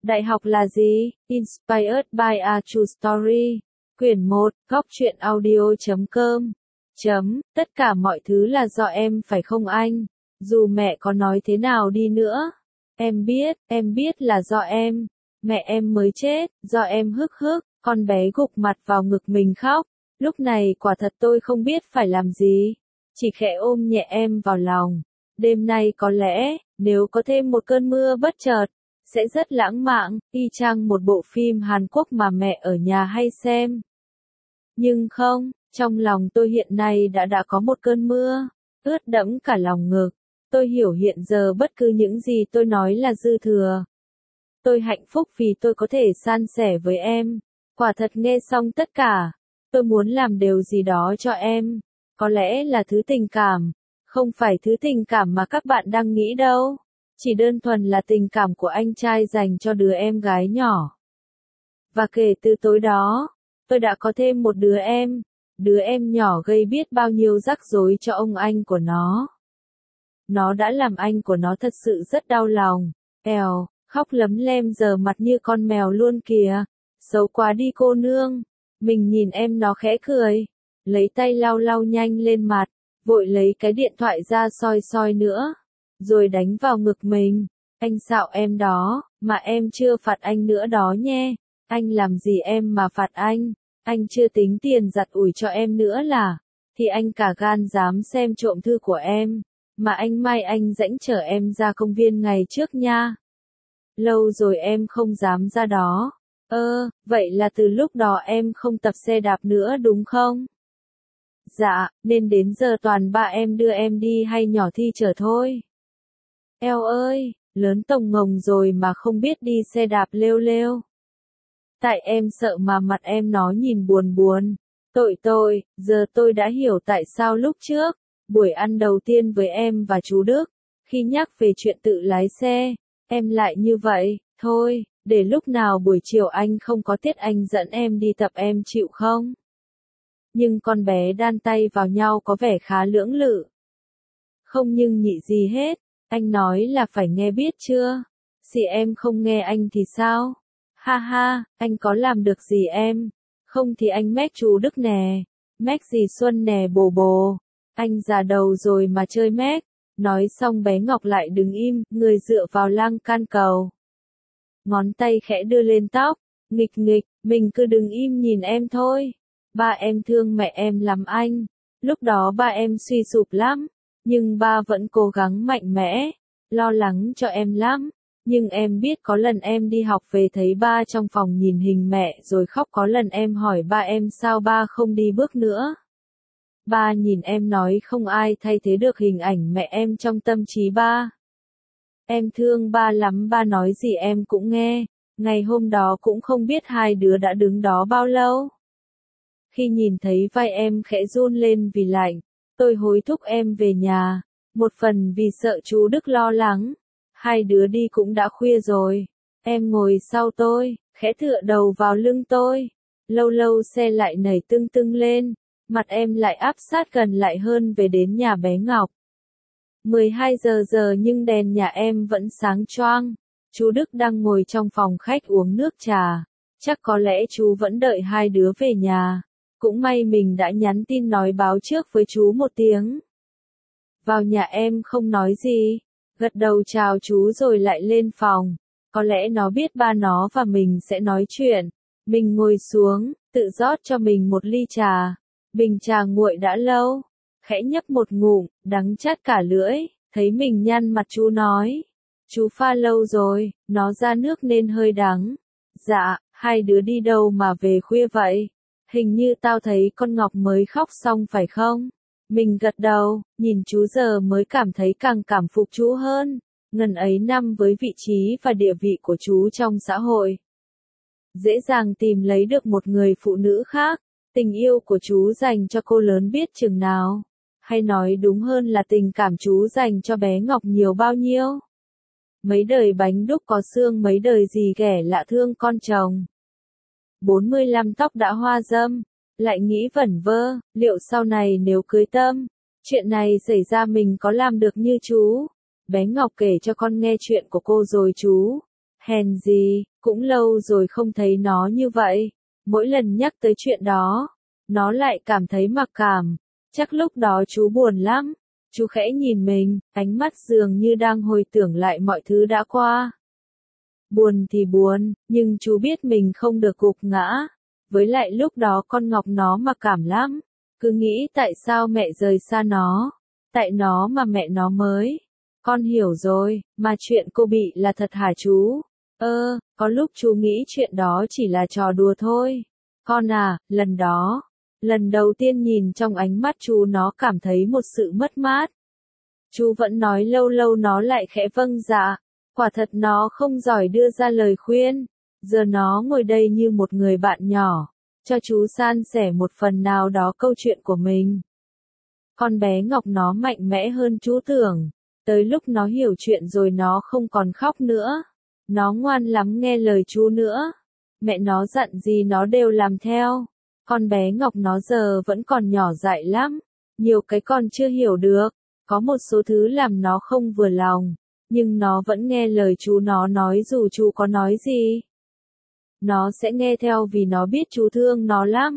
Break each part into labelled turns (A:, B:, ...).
A: Đại học là gì? Inspired by a True Story. Quyển 1, góc truyện audio.com. Tất cả mọi thứ là do em phải không anh? Dù mẹ có nói thế nào đi nữa. Em biết là do em. Mẹ em mới chết, do em hức. Con bé gục mặt vào ngực mình khóc. Lúc này quả thật tôi không biết phải làm gì. Chỉ khẽ ôm nhẹ em vào lòng. Đêm nay có lẽ, nếu có thêm một cơn mưa bất chợt, sẽ rất lãng mạn, y chang một bộ phim Hàn Quốc mà mẹ ở nhà hay xem. Nhưng không, trong lòng tôi hiện nay đã có một cơn mưa, ướt đẫm cả lòng ngực. Tôi hiểu hiện giờ bất cứ những gì tôi nói là dư thừa. Tôi hạnh phúc vì tôi có thể san sẻ với em. Quả thật nghe xong tất cả, tôi muốn làm điều gì đó cho em. Có lẽ là thứ tình cảm, không phải thứ tình cảm mà các bạn đang nghĩ đâu. Chỉ đơn thuần là tình cảm của anh trai dành cho đứa em gái nhỏ. Và kể từ tối đó, tôi đã có thêm một đứa em nhỏ gây biết bao nhiêu rắc rối cho ông anh của nó. Nó đã làm anh của nó thật sự rất đau lòng. Khóc lấm lem giờ mặt như con mèo luôn kìa. Xấu quá đi cô nương. Mình nhìn em nó khẽ cười. Lấy tay lau nhanh lên mặt. Vội lấy cái điện thoại ra soi nữa. Rồi đánh vào ngực mình. Anh xạo em đó, mà em chưa phạt anh nữa đó nhé. Anh làm gì em mà phạt anh? Anh chưa tính tiền giặt ủi cho em nữa là. Thì anh cả gan dám xem trộm thư của em. Mà anh mai anh dẫn chở em ra công viên ngày trước nha. Lâu rồi em không dám ra đó. Vậy là từ lúc đó em không tập xe đạp nữa đúng không? Dạ, nên đến giờ toàn ba em đưa em đi hay nhỏ Thi chở thôi. Eo ơi, lớn tồng ngồng rồi mà không biết đi xe đạp lêu. Tại em sợ mà mặt em nó nhìn buồn. Tội, giờ tôi đã hiểu tại sao lúc trước, buổi ăn đầu tiên với em và chú Đức, khi nhắc về chuyện tự lái xe, em lại như vậy. Thôi, để lúc nào buổi chiều anh không có tiết anh dẫn em đi tập em chịu không? Nhưng con bé đan tay vào nhau có vẻ khá lưỡng lự. Không nhưng nhị gì hết, anh nói là phải nghe biết chưa? Gì em không nghe anh thì sao? Ha, anh có làm được gì em? Không thì anh mách chú Đức nè. Mách gì Xuân nè bồ. Anh già đầu rồi mà chơi mách. Nói xong bé Ngọc lại đứng im, người dựa vào lan can cầu. Ngón tay khẽ đưa lên tóc. Nghịch, mình cứ đứng im nhìn em thôi. Ba em thương mẹ em lắm anh. Lúc đó ba em suy sụp lắm. Nhưng ba vẫn cố gắng mạnh mẽ. Lo lắng cho em lắm. Nhưng em biết có lần em đi học về thấy ba trong phòng nhìn hình mẹ rồi khóc, có lần em hỏi ba em sao ba không đi bước nữa. Ba nhìn em nói không ai thay thế được hình ảnh mẹ em trong tâm trí ba. Em thương ba lắm, ba nói gì em cũng nghe. Ngày hôm đó cũng không biết hai đứa đã đứng đó bao lâu. Khi nhìn thấy vai em khẽ run lên vì lạnh, tôi hối thúc em về nhà. Một phần vì sợ chú Đức lo lắng. Hai đứa đi cũng đã khuya rồi. Em ngồi sau tôi, khẽ tựa đầu vào lưng tôi. Lâu xe lại nảy tưng lên. Mặt em lại áp sát gần lại hơn về đến nhà bé Ngọc. 12 giờ nhưng đèn nhà em vẫn sáng choang. Chú Đức đang ngồi trong phòng khách uống nước trà. Chắc có lẽ chú vẫn đợi hai đứa về nhà. Cũng may mình đã nhắn tin nói báo trước với chú một tiếng. Vào nhà em không nói gì. Gật đầu chào chú rồi lại lên phòng. Có lẽ nó biết ba nó và mình sẽ nói chuyện. Mình ngồi xuống, tự rót cho mình một ly trà. Bình trà nguội đã lâu. Khẽ nhấp một ngụm, đắng chát cả lưỡi. Thấy mình nhăn mặt chú nói. Chú pha lâu rồi, nó ra nước nên hơi đắng. Dạ, hai đứa đi đâu mà về khuya vậy? Hình như tao thấy con Ngọc mới khóc xong phải không? Mình gật đầu, nhìn chú giờ mới cảm thấy càng cảm phục chú hơn. Ngần ấy năm với vị trí và địa vị của chú trong xã hội. Dễ dàng tìm lấy được một người phụ nữ khác. Tình yêu của chú dành cho cô lớn biết chừng nào. Hay nói đúng hơn là tình cảm chú dành cho bé Ngọc nhiều bao nhiêu. Mấy đời bánh đúc có xương, mấy đời gì ghẻ lạ thương con chồng. 45 tóc đã hoa râm. Lại nghĩ vẩn vơ, liệu sau này nếu cưới Tâm, chuyện này xảy ra mình có làm được như chú? Bé Ngọc kể cho con nghe chuyện của cô rồi chú. Hèn gì, cũng lâu rồi không thấy nó như vậy. Mỗi lần nhắc tới chuyện đó, nó lại cảm thấy mặc cảm. Chắc lúc đó chú buồn lắm. Chú khẽ nhìn mình, ánh mắt dường như đang hồi tưởng lại mọi thứ đã qua. Buồn thì buồn, nhưng chú biết mình không được gục ngã. Với lại lúc đó con Ngọc nó mặc cảm lắm. Cứ nghĩ tại sao mẹ rời xa nó. Tại nó mà mẹ nó mới. Con hiểu rồi, mà chuyện cô bị là thật hả chú? Có lúc chú nghĩ chuyện đó chỉ là trò đùa thôi. Con à, lần đó, lần đầu tiên nhìn trong ánh mắt chú nó cảm thấy một sự mất mát. Chú vẫn nói lâu lâu nó lại khẽ vâng dạ. Quả thật nó không giỏi đưa ra lời khuyên. Giờ nó ngồi đây như một người bạn nhỏ, cho chú san sẻ một phần nào đó câu chuyện của mình. Con bé Ngọc nó mạnh mẽ hơn chú tưởng. Tới lúc nó hiểu chuyện rồi nó không còn khóc nữa. Nó ngoan lắm nghe lời chú nữa. Mẹ nó dặn gì nó đều làm theo. Con bé Ngọc nó giờ vẫn còn nhỏ dại lắm. Nhiều cái con chưa hiểu được. Có một số thứ làm nó không vừa lòng. Nhưng nó vẫn nghe lời chú nó nói dù chú có nói gì. Nó sẽ nghe theo vì nó biết chú thương nó lắm.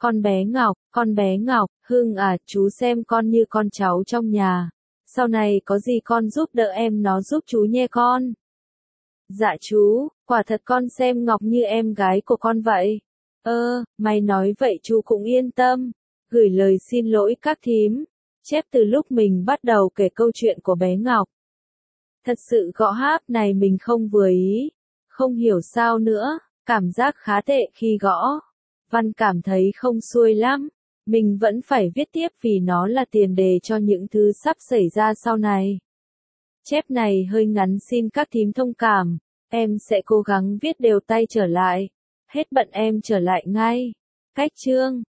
A: Con bé Ngọc, Hưng à, chú xem con như con cháu trong nhà. Sau này có gì con giúp đỡ em nó giúp chú nhé con. Dạ chú, quả thật con xem Ngọc như em gái của con vậy. Mày nói vậy chú cũng yên tâm. Gửi lời xin lỗi các thím. Chép từ lúc mình bắt đầu kể câu chuyện của bé Ngọc. Thật sự gõ hát này mình không vừa ý. Không hiểu sao nữa, cảm giác khá tệ khi gõ. Văn cảm thấy không xuôi lắm. Mình vẫn phải viết tiếp vì nó là tiền đề cho những thứ sắp xảy ra sau này. Chép này hơi ngắn xin các thím thông cảm. Em sẽ cố gắng viết đều tay trở lại. Hết bận em trở lại ngay. Cách chương